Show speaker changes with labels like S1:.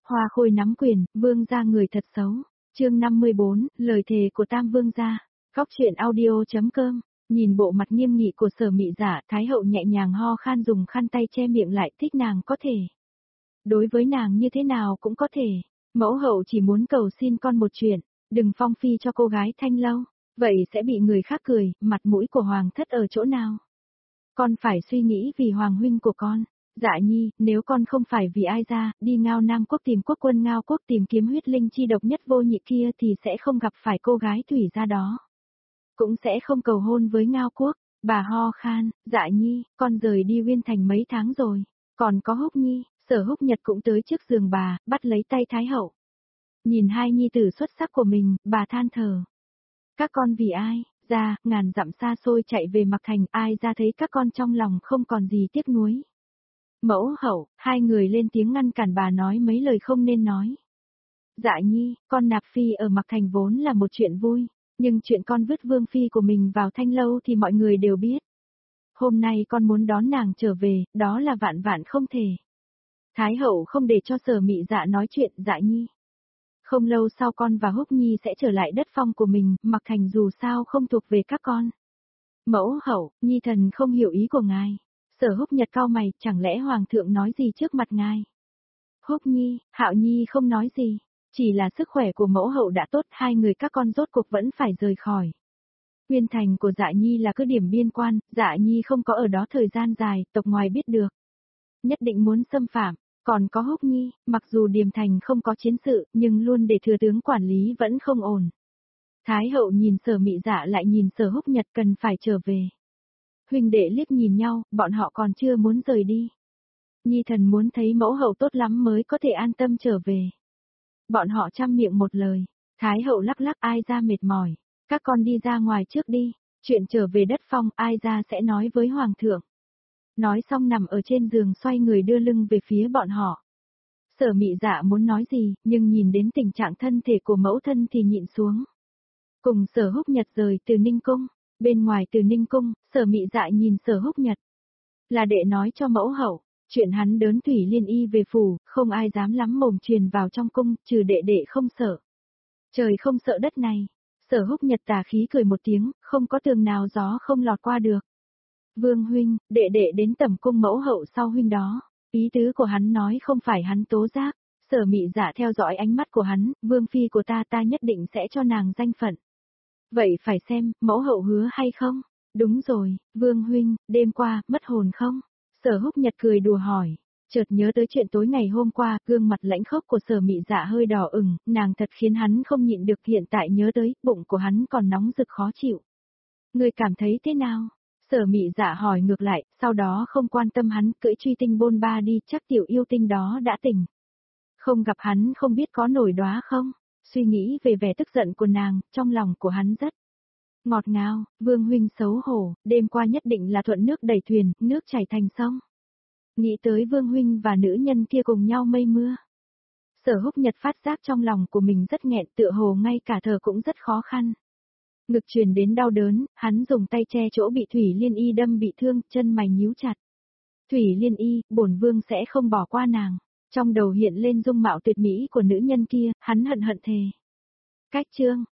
S1: Hoa Khôi nắm quyền, vương gia người thật xấu. Chương 54, lời thề của Tam vương gia. Góc truyện audio.com. Nhìn bộ mặt nghiêm nghị của Sở Mị Dạ, Thái hậu nhẹ nhàng ho khan dùng khăn tay che miệng lại, thích nàng có thể. Đối với nàng như thế nào cũng có thể. Mẫu hậu chỉ muốn cầu xin con một chuyện, đừng phong phi cho cô gái Thanh Lâu, vậy sẽ bị người khác cười, mặt mũi của hoàng thất ở chỗ nào? Con phải suy nghĩ vì hoàng huynh của con. Dạ nhi, nếu con không phải vì ai ra, đi Ngao Nam quốc tìm quốc quân Ngao quốc tìm kiếm huyết linh chi độc nhất vô nhị kia thì sẽ không gặp phải cô gái Thủy gia đó. Cũng sẽ không cầu hôn với Ngao quốc. Bà ho khan, dạ nhi, con rời đi Uyên Thành mấy tháng rồi. Còn có Húc Nhi, Sở Húc Nhật cũng tới trước giường bà, bắt lấy tay Thái hậu. Nhìn hai nhi tử xuất sắc của mình, bà than thở. Các con vì ai, ra, ngàn dặm xa xôi chạy về Mạc Thành, ai ra thấy các con trong lòng không còn gì tiếc nuối. Mẫu hậu, hai người lên tiếng ngăn cản bà nói mấy lời không nên nói. Dạ nhi, con nạp phi ở Mạc Thành vốn là một chuyện vui, nhưng chuyện con vứt vương phi của mình vào Thanh Lâu thì mọi người đều biết. Hôm nay con muốn đón nàng trở về, đó là vạn vạn không thể. Thái hậu không để cho Sở Mị Dạ nói chuyện. Dạ nhi. Không lâu sau con và Húc Nhi sẽ trở lại đất phong của mình, Mạc Thành dù sao không thuộc về các con. Mẫu hậu, Nhi thần không hiểu ý của ngài. Sở Húc Nhật cau mày, chẳng lẽ hoàng thượng nói gì trước mặt ngài? Húc Nhi, Hạo Nhi không nói gì, chỉ là sức khỏe của mẫu hậu đã tốt, hai người các con rốt cuộc vẫn phải rời khỏi. Uyên Thành của Dạ Nhi là cứ điểm biên quan, Dạ Nhi không có ở đó thời gian dài, tộc ngoài biết được. Nhất định muốn xâm phạm, còn có Húc Nhi, mặc dù Điềm Thành không có chiến sự, nhưng luôn để thừa tướng quản lý vẫn không ổn. Thái hậu nhìn Sở Mị Dạ lại nhìn Sở Húc Nhật cần phải trở về. Huynh đệ liếc nhìn nhau, bọn họ còn chưa muốn rời đi. Nhi thần muốn thấy mẫu hậu tốt lắm mới có thể an tâm trở về. Bọn họ chăm miệng một lời, Thái hậu lắc lắc ai ra mệt mỏi, các con đi ra ngoài trước đi, chuyện trở về đất phong ai ra sẽ nói với hoàng thượng. Nói xong nằm ở trên giường xoay người đưa lưng về phía bọn họ. Sở Mị Dạ muốn nói gì, nhưng nhìn đến tình trạng thân thể của mẫu thân thì nhịn xuống. Cùng Sở Húc Nhật rời từ Ninh Cung, bên ngoài từ Ninh Cung, Sở Mị Dạ nhìn Sở Húc Nhật. Là đệ nói cho mẫu hậu, chuyện hắn đớn Thủy Liên Y về phủ, không ai dám lắm mồm truyền vào trong cung, trừ đệ đệ không sợ. Trời không sợ đất này. Sở Húc Nhật tà khí cười một tiếng, không có tường nào gió không lọt qua được. Vương huynh, đệ đệ đến tẩm cung mẫu hậu sau huynh đó. Ý tứ của hắn nói không phải hắn tố giác. Sở Mị Dạ theo dõi ánh mắt của hắn, vương phi của ta nhất định sẽ cho nàng danh phận. Vậy phải xem, mẫu hậu hứa hay không? Đúng rồi, Vương huynh, đêm qua, mất hồn không? Sở Húc Nhật cười đùa hỏi. Chợt nhớ tới chuyện tối ngày hôm qua, gương mặt lãnh khốc của Sở Mị Dạ hơi đỏ ửng, nàng thật khiến hắn không nhịn được, hiện tại nhớ tới, bụng của hắn còn nóng rực khó chịu. Ngươi cảm thấy thế nào? Sở Mị Dạ hỏi ngược lại, sau đó không quan tâm hắn, cưỡi truy tinh bôn ba đi, chắc tiểu yêu tinh đó đã tỉnh. Không gặp hắn không biết có nổi đóa không? Suy nghĩ về vẻ tức giận của nàng, trong lòng của hắn rất ngọt ngào. Vương huynh xấu hổ, đêm qua nhất định là thuận nước đẩy thuyền, nước chảy thành sông. Nghĩ tới Vương huynh và nữ nhân kia cùng nhau mây mưa. Sở Húc Nhật phát giác trong lòng của mình rất nghẹn, tựa hồ ngay cả thở cũng rất khó khăn. Ngực truyền đến đau đớn, hắn dùng tay che chỗ bị Thủy Liên Y đâm bị thương, chân mày nhíu chặt. Thủy Liên Y, bổn vương sẽ không bỏ qua nàng. Trong đầu hiện lên dung mạo tuyệt mỹ của nữ nhân kia, hắn hận hận thề. Cách chương,